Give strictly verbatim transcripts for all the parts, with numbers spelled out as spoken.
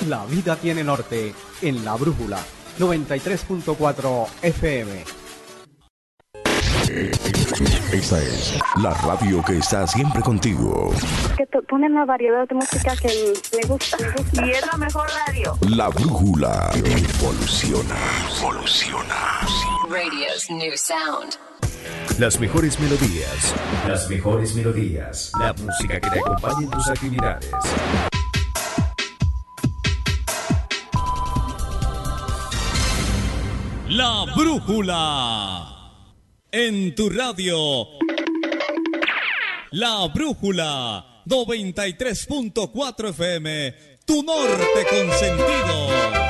La vida tiene norte en La Brújula, noventa y tres punto cuatro F M. Esta es la radio que está siempre contigo. Que ponen la variedad de música que me gusta. Y es la mejor radio. La Brújula evoluciona, evoluciona. Radio's new sound. Las mejores melodías. Las mejores melodías. La música que te acompañe en tus actividades. La Brújula. En tu radio. La Brújula. noventa y tres punto cuatro F M. Tu norte consentido.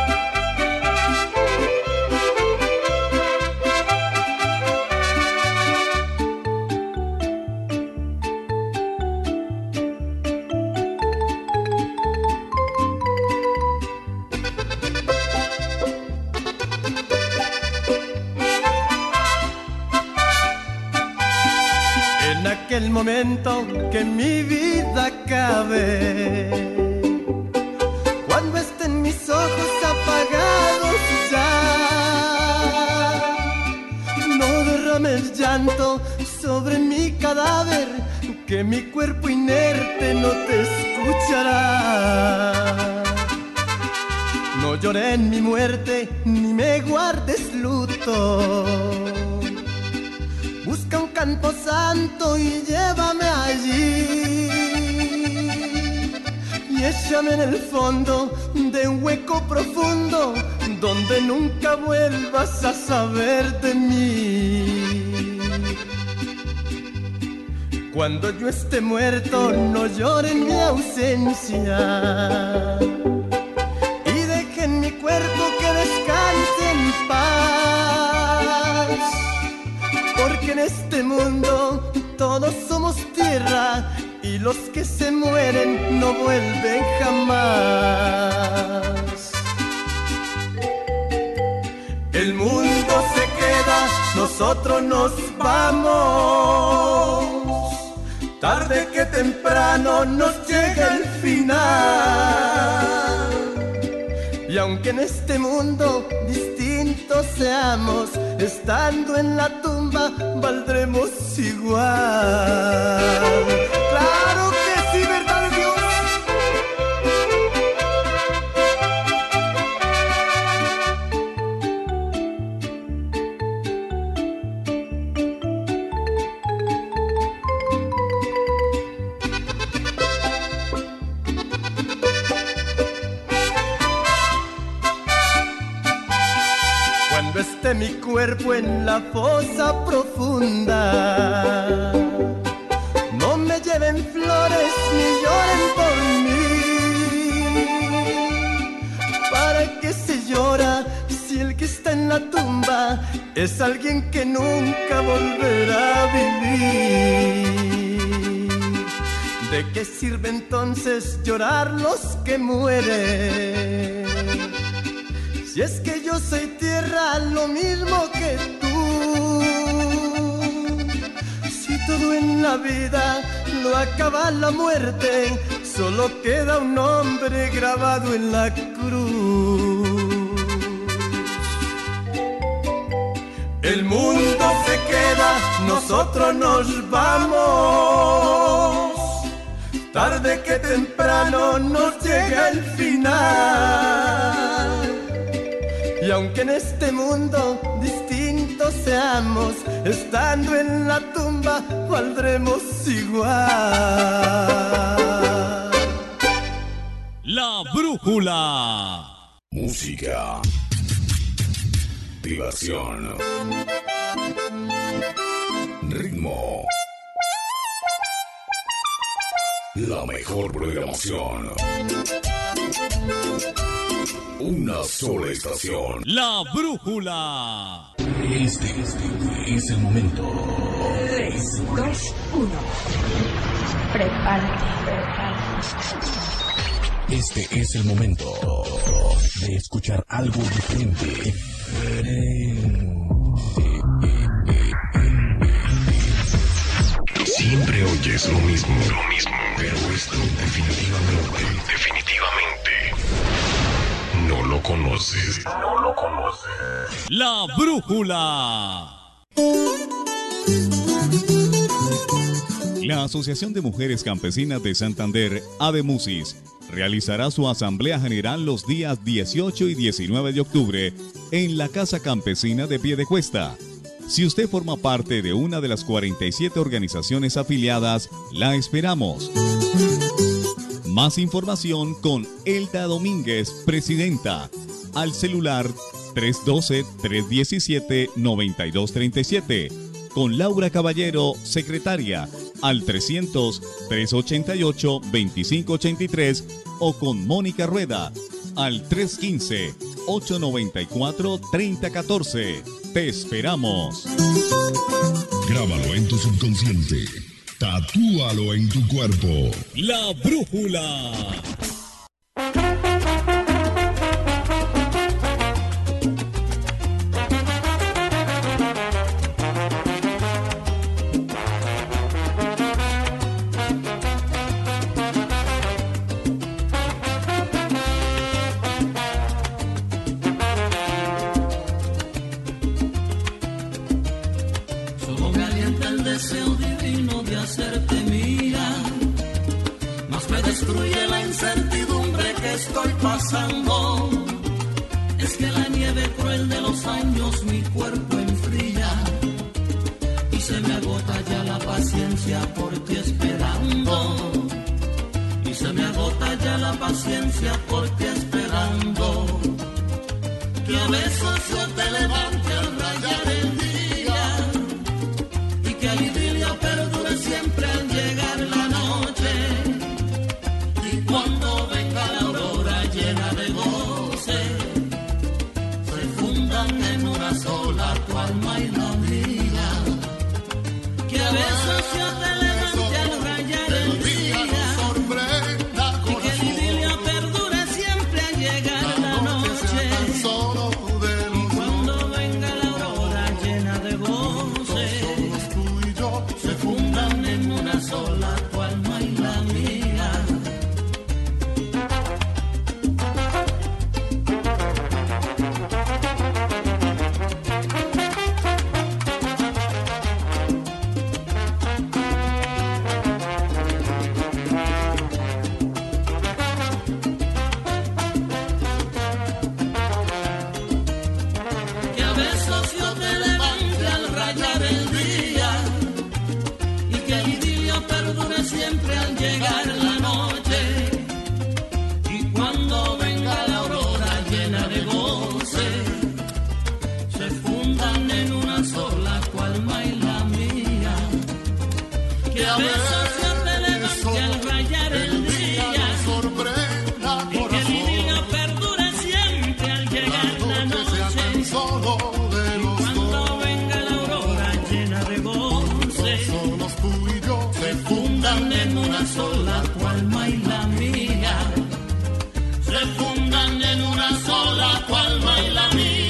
El momento que mi vida acabe, cuando estén mis ojos apagados ya, no derrames llanto sobre mi cadáver, que mi cuerpo inerte no te escuchará. No lloré en mi muerte, ni me guardes luto. Busca un campo santo y llévame allí, y échame en el fondo de un hueco profundo donde nunca vuelvas a saber de mí. Cuando yo esté muerto no lloren mi ausencia y dejen mi cuerpo que descanse en paz. Porque en este mundo todos somos tierra y los que se mueren no vuelven jamás. El mundo se queda, nosotros nos vamos. Tarde que temprano nos llega el final. Y aunque en este mundo distintos seamos, estando en la tumba valdremos igual. Claro que sí, ¿verdad, Dios? Cuando esté mi cuerpo en la fosa profunda, no me lleven flores ni lloren por mí. ¿Para qué se llora si el que está en la tumba es alguien que nunca volverá a vivir? ¿De qué sirve entonces llorar los que mueren? Si es que yo soy tierra, lo mismo que tú. Si todo en la vida lo acaba la muerte, solo queda un nombre grabado en la cruz. El mundo se queda, nosotros nos vamos. Tarde que temprano nos llega el final. Y aunque en este mundo distintos seamos, estando en la tumba valdremos igual. La Brújula. Música. Diversión. Ritmo. La mejor programación. Una sola estación. La Brújula. Este, este es el momento. tres, dos, uno. Prepárate, prepárate. Este es el momento de escuchar algo diferente. Siempre oyes lo mismo, lo mismo, pero esto definitivamente, definitivamente no lo conoces. No lo conoces. La Brújula. La Asociación de Mujeres Campesinas de Santander, ADEMUSIS, realizará su Asamblea General los días dieciocho y diecinueve de octubre en la Casa Campesina de Piedecuesta. Si usted forma parte de una de las cuarenta y siete organizaciones afiliadas, la esperamos. Más información con Elda Domínguez, presidenta, al celular tres uno dos, tres uno siete, nueve dos tres siete, con Laura Caballero, secretaria, al trescientos, tres ochenta y ocho, veinticinco ochenta y tres, o con Mónica Rueda, al tres uno cinco, ocho nueve cuatro, tres cero uno cuatro. Te esperamos. Grábalo en tu subconsciente. Tatúalo en tu cuerpo. La Brújula. Es que la nieve cruel de los años mi cuerpo enfría y se me agota ya la paciencia por ti esperando, y se me agota ya la paciencia por ti esperando, que a besos yo te levante al rayar el día y que el idilio perdure siempre al llegar la noche, y cuando venga la aurora llena de goce, se fundan en una sola tu alma y la mía, que a veces yo te levante al rayar el día y que el idilio perdure siempre al llegar la noche, y cuando venga la aurora llena de goce, se fundan en una sola tu alma y la mía. Que a besos yo te levante al rayar el día y que el idilio perdure siempre al llegar la noche, y cuando venga la aurora llena de goce, se fundan en una sola tu alma y la mía, que a besos yo te levante al rayar el día y que el idilio perdure siempre al llegar la noche, y cuando venga la aurora llena de goce, se fundan en una sola tu alma y la mía, se fundan en una sola tu alma y la mía.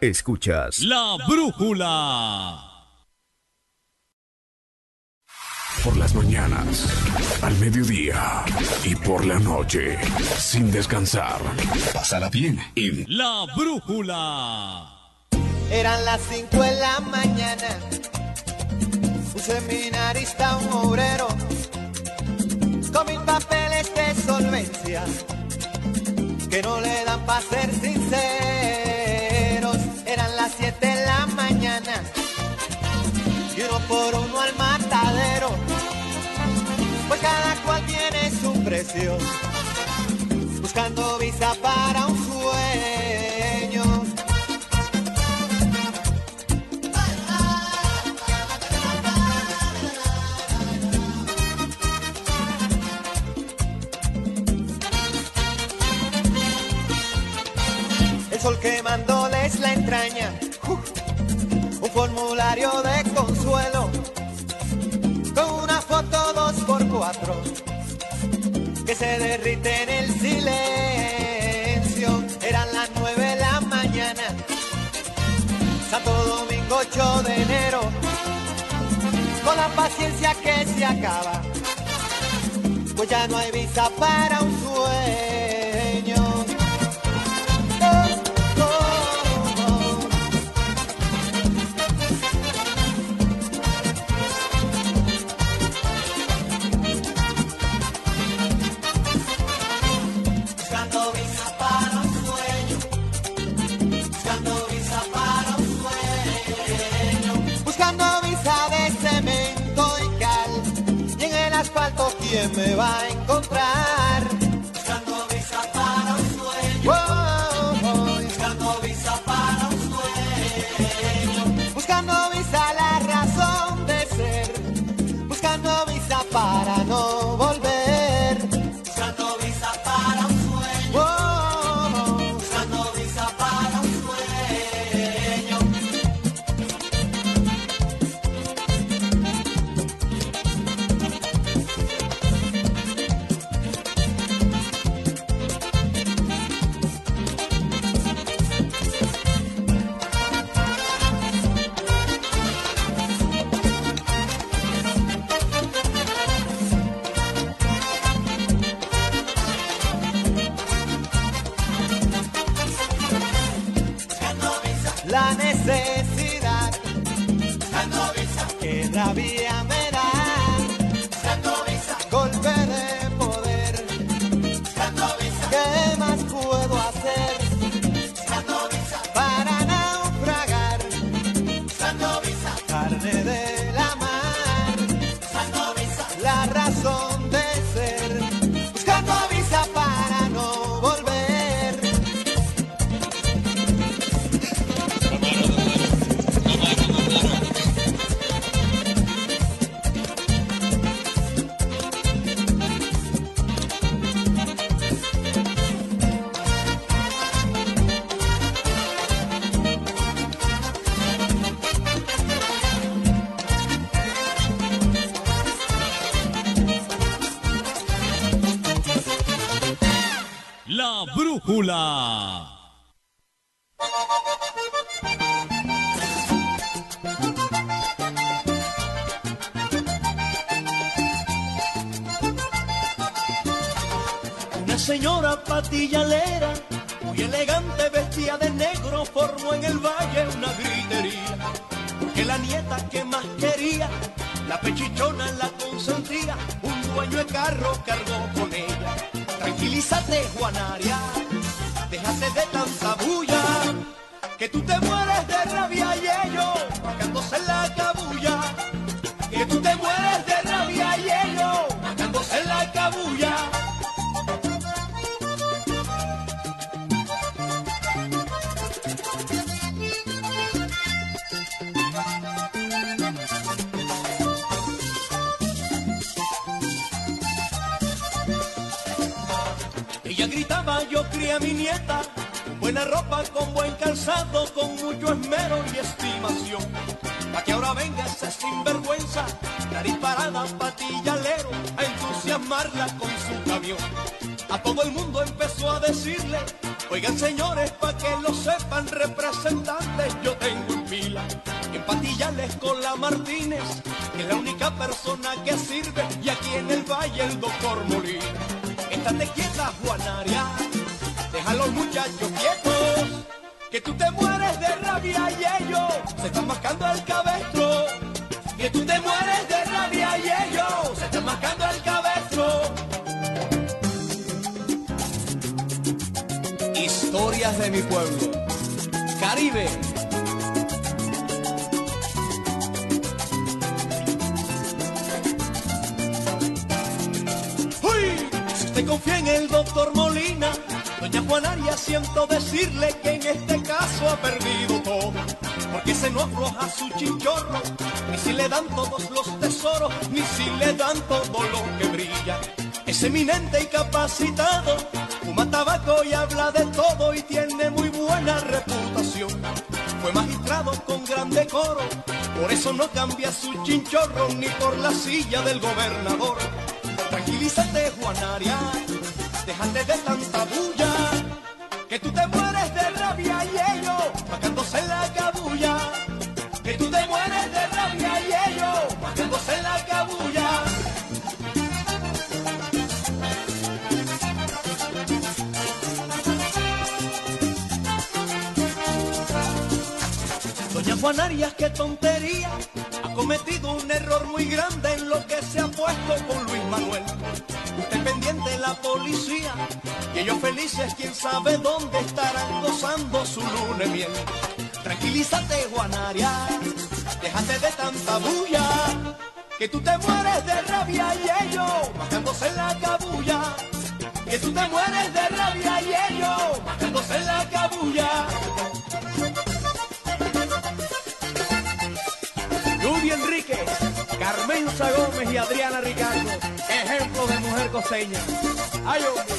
Escuchas La Brújula. Por las mañanas, al mediodía y por la noche, sin descansar. Pásala bien en La Brújula. Eran las cinco de la mañana, un seminarista, un obrero, con mil papeles de solvencia, que no le dan para ser sinceros. Eran las siete de la mañana, y uno por uno al matadero, pues cada cual tiene su precio, buscando visa para un sueño. El sol quemándoles la entraña, uh, un formulario de consuelo, con una foto dos por cuatro, que se derrite en el silencio. Eran las nueve de la mañana, Santo Domingo ocho de enero, con la paciencia que se acaba, pues ya no hay visa para un sueño. ¿Quién me va a encontrar? Buscando visa para un sueño. Oh, oh, oh. Buscando visa para un sueño. Buscando visa la razón de ser. Buscando visa para no volver. Buscando visa para un sueño. Oh, oh, oh. Buscando visa para un sueño. La necesidad, buscando visa, que rabia me da, buscando visa, golpe de poder, buscando visa, ¿qué más puedo hacer? Buscando visa, para naufragar, buscando visa, carne de la mar, buscando visa, la razón de ser, buscando visa para no volver. La Brújula. Una señora patillalera, muy elegante, vestida de negro, formó en el valle una gritería, porque la nieta que más quería, la pechichona la consentía, un dueño de carro cargó con ella. Tranquilízate, Juanaria, déjate de tanta bulla, que tú te mueres de rabia y ellos marcándose en la cabulla, que tú te mueres de rabia y ellos marcándose en la cabulla. Ella gritaba, yo crié a mi nieta, con buena ropa, con buen calzado, con mucho esmero y estimación, pa' que ahora venga ese sinvergüenza, nariz parada, patillalero, a entusiasmarla con su camión. A todo el mundo empezó a decirle, Oigan señores, pa' que lo sepan representantes, yo tengo en fila en Patillales con la Martínez, que es la única persona que sirve, y aquí en el Valle el doctor Molina. Estate quieta, Juanaria, deja a los muchachos quietos, que tú te mueres de rabia y ellos se están mascando el cabestro. Que tú te mueres de rabia y ellos se están mascando el cabestro. Historias de mi pueblo, Caribe. ¡Uy! Si usted confía en el doctor Molina, doña Juanaria, siento decirle que en este caso ha perdido todo, porque se no afloja su chinchorro, ni si le dan todos los tesoros, ni si le dan todo lo que brilla. Es eminente y capacitado, fuma tabaco y habla de todo y tiene muy buena reputación. Fue magistrado con gran decoro, por eso no cambia su chinchorro ni por la silla del gobernador. Tranquilízate, Juanaria, déjate de tanta bulla, que tú te mueres de rabia y ellos macándose en la cabulla. Que tú te mueres de rabia y ellos macándose en la cabulla. Doña Juanaria, qué tontería, ha cometido un error muy grande en lo que se ha puesto con Luis Manuel. Usted pendiente de la policía, y ellos felices, quién sabe dónde estarán gozando su luna de miel. Tranquilízate, Juanaria, déjate de tanta bulla, que tú te mueres de rabia y ellos bajándose en la cabulla. Que tú te mueres de rabia y ellos bajándose en la cabulla. Judy Enríquez, Carmenza Gómez y Adriana Ricardo, ejemplo de mujer costeña. ¡Ay, hombre!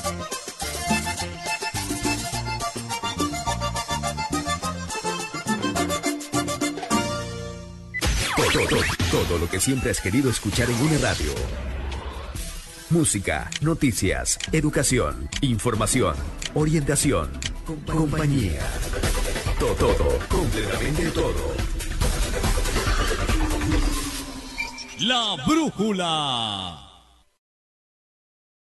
Todo, todo, todo lo que siempre has querido escuchar en una radio. Música, noticias, educación, información, orientación, compañía. Todo, todo, completamente todo. La Brújula.